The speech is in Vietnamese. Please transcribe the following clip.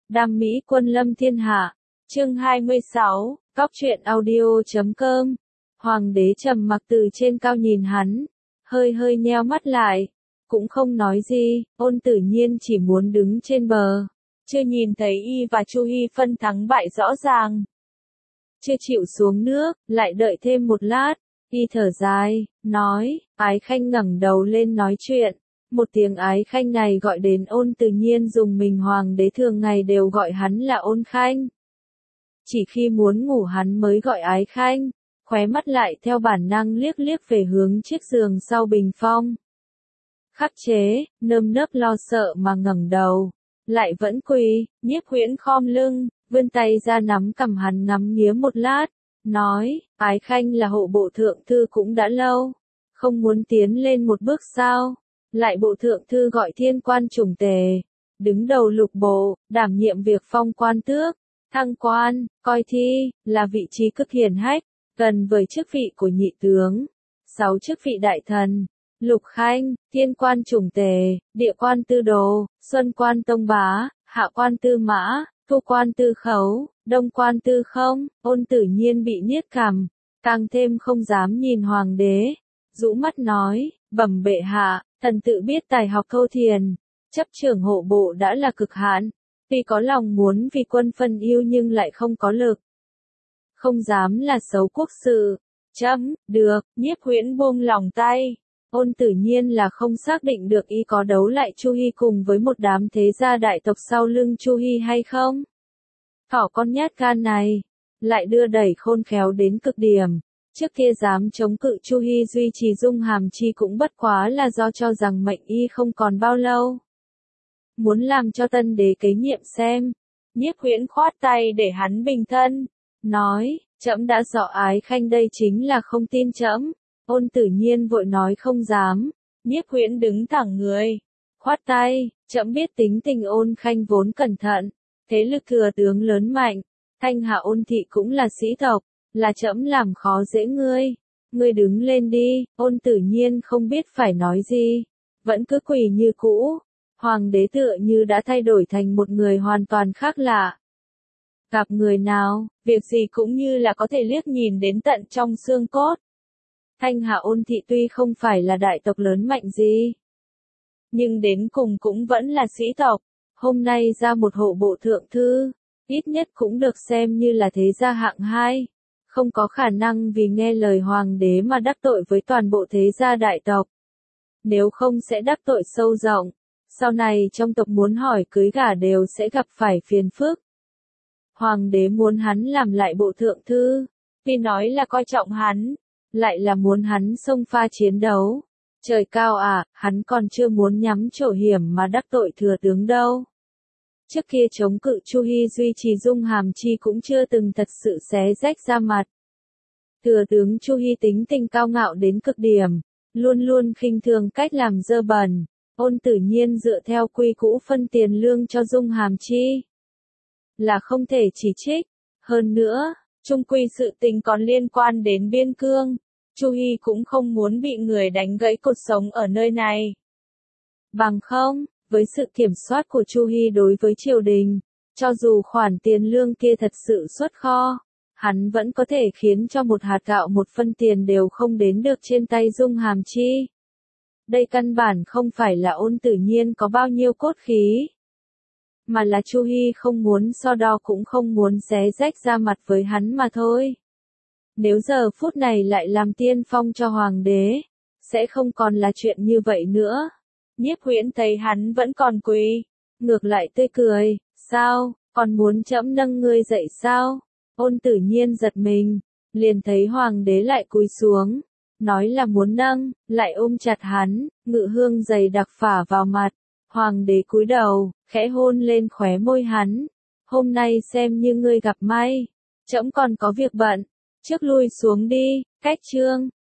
Đam mỹ quân lâm thiên hạ. Chương 26, Cóc truyện audio.com. Hoàng đế trầm mặc từ trên cao nhìn hắn, hơi nheo mắt lại, cũng không nói gì. Ôn Tử Nhiên chỉ muốn đứng trên bờ, chưa nhìn thấy y và Chu Hi phân thắng bại rõ ràng, chưa chịu xuống nước, lại đợi thêm một lát. Y thở dài, nói, Ái Khanh ngẩng đầu lên nói chuyện. Một tiếng Ái Khanh này gọi đến Ôn Tử Nhiên dùng mình. Hoàng đế thường ngày đều gọi hắn là Ôn Khanh, chỉ khi muốn ngủ hắn mới gọi Ái Khanh. Khóe mắt lại theo bản năng liếc về hướng chiếc giường sau bình phong. Khắc chế, nơm nớp lo sợ mà ngẩng đầu, lại vẫn quỳ. Nhiếp Huyễn khom lưng, vươn tay ra nắm cằm hắn ngắm nghía một lát, nói, Ái Khanh là hộ bộ thượng thư cũng đã lâu, không muốn tiến lên một bước sao? Lại bộ thượng thư gọi thiên quan trùng tề, đứng đầu lục bộ, đảm nhiệm việc phong quan tước, thăng quan, coi thi, là vị trí cực hiển hách, gần với chức vị của nhị tướng. 6 chức vị đại thần: Lục Khanh, thiên quan trùng tề, địa quan tư đồ, xuân quan tông bá, hạ quan tư mã, thu quan tư khấu, đông quan tư không. Ôn Tử Nhiên bị niết cằm, càng thêm không dám nhìn hoàng đế, rũ mắt nói, bẩm bệ hạ, thần tự biết tài học thô thiền, chấp trưởng hộ bộ đã là cực hạn, tuy có lòng muốn vì quân phân ưu nhưng lại không có lực, không dám là xấu quốc sự. Chấm, được. Nhiếp Huyễn buông lòng tay. Ôn Tử Nhiên là không xác định được y có đấu lại Chu Hi cùng với một đám thế gia đại tộc sau lưng Chu Hi hay không. Thỏ con nhát gan này, lại đưa đẩy khôn khéo đến cực điểm. Trước kia dám chống cự Chu Hi duy trì Dung Hàm Chi cũng bất quá là do cho rằng mệnh y không còn bao lâu. Muốn làm cho tân đế kế nhiệm xem. Nhiếp Huyễn khoát tay để hắn bình thân, nói, trẫm đã rõ Ái Khanh đây chính là không tin trẫm. Ôn Tử Nhiên vội nói không dám. Nhiếp Huyễn đứng thẳng người, khoát tay, trẫm biết tính tình Ôn Khanh vốn cẩn thận, thế lực thừa tướng lớn mạnh, Thanh Hạ Ôn thị cũng là sĩ tộc, là trẫm làm khó dễ ngươi. Ngươi đứng lên đi. Ôn Tử Nhiên không biết phải nói gì, vẫn cứ quỳ như cũ. Hoàng đế tựa như đã thay đổi thành một người hoàn toàn khác lạ. Gặp người nào, việc gì cũng như là có thể liếc nhìn đến tận trong xương cốt. Thanh Hạ Ôn thị tuy không phải là đại tộc lớn mạnh gì, nhưng đến cùng cũng vẫn là sĩ tộc. Hôm nay ra một hộ bộ thượng thư, ít nhất cũng được xem như là thế gia hạng 2. Không có khả năng vì nghe lời hoàng đế mà đắc tội với toàn bộ thế gia đại tộc. Nếu không sẽ đắc tội sâu rộng. Sau này trong tộc muốn hỏi cưới gả đều sẽ gặp phải phiền phức. Hoàng đế muốn hắn làm lại bộ thượng thư, tuy nói là coi trọng hắn, lại là muốn hắn xông pha chiến đấu. Trời cao à, hắn còn chưa muốn nhắm chỗ hiểm mà đắc tội thừa tướng đâu. Trước kia chống cự Chu Hi duy trì Dung Hàm Chi cũng chưa từng thật sự xé rách ra mặt. Thừa tướng Chu Hi tính tình cao ngạo đến cực điểm, luôn luôn khinh thường cách làm dơ bẩn. Ôn Tử Nhiên dựa theo quy cũ phân tiền lương cho Dung Hàm Chi, là không thể chỉ trích. Hơn nữa, chung quy sự tình còn liên quan đến biên cương, Chu Hi cũng không muốn bị người đánh gãy cột sống ở nơi này. Bằng không, với sự kiểm soát của Chu Hi đối với triều đình, cho dù khoản tiền lương kia thật sự xuất kho, hắn vẫn có thể khiến cho một hạt gạo một phân tiền đều không đến được trên tay Dung Hàm Chi. Đây căn bản không phải là Ôn Tử Nhiên có bao nhiêu cốt khí, mà là Chu Hi không muốn so đo cũng không muốn xé rách ra mặt với hắn mà thôi. Nếu giờ phút này lại làm tiên phong cho hoàng đế, sẽ không còn là chuyện như vậy nữa. Nhiếp Huyễn thấy hắn vẫn còn quỳ, ngược lại tươi cười, sao, còn muốn trẫm nâng ngươi dậy sao? Ôn Tử Nhiên giật mình, liền thấy hoàng đế lại cúi xuống, nói là muốn nâng, lại ôm chặt hắn, ngự hương dày đặc phả vào mặt. Hoàng đế cúi đầu, khẽ hôn lên khóe môi hắn. Hôm nay xem như ngươi gặp may, trẫm còn có việc bận, trước lui xuống đi. Cách chương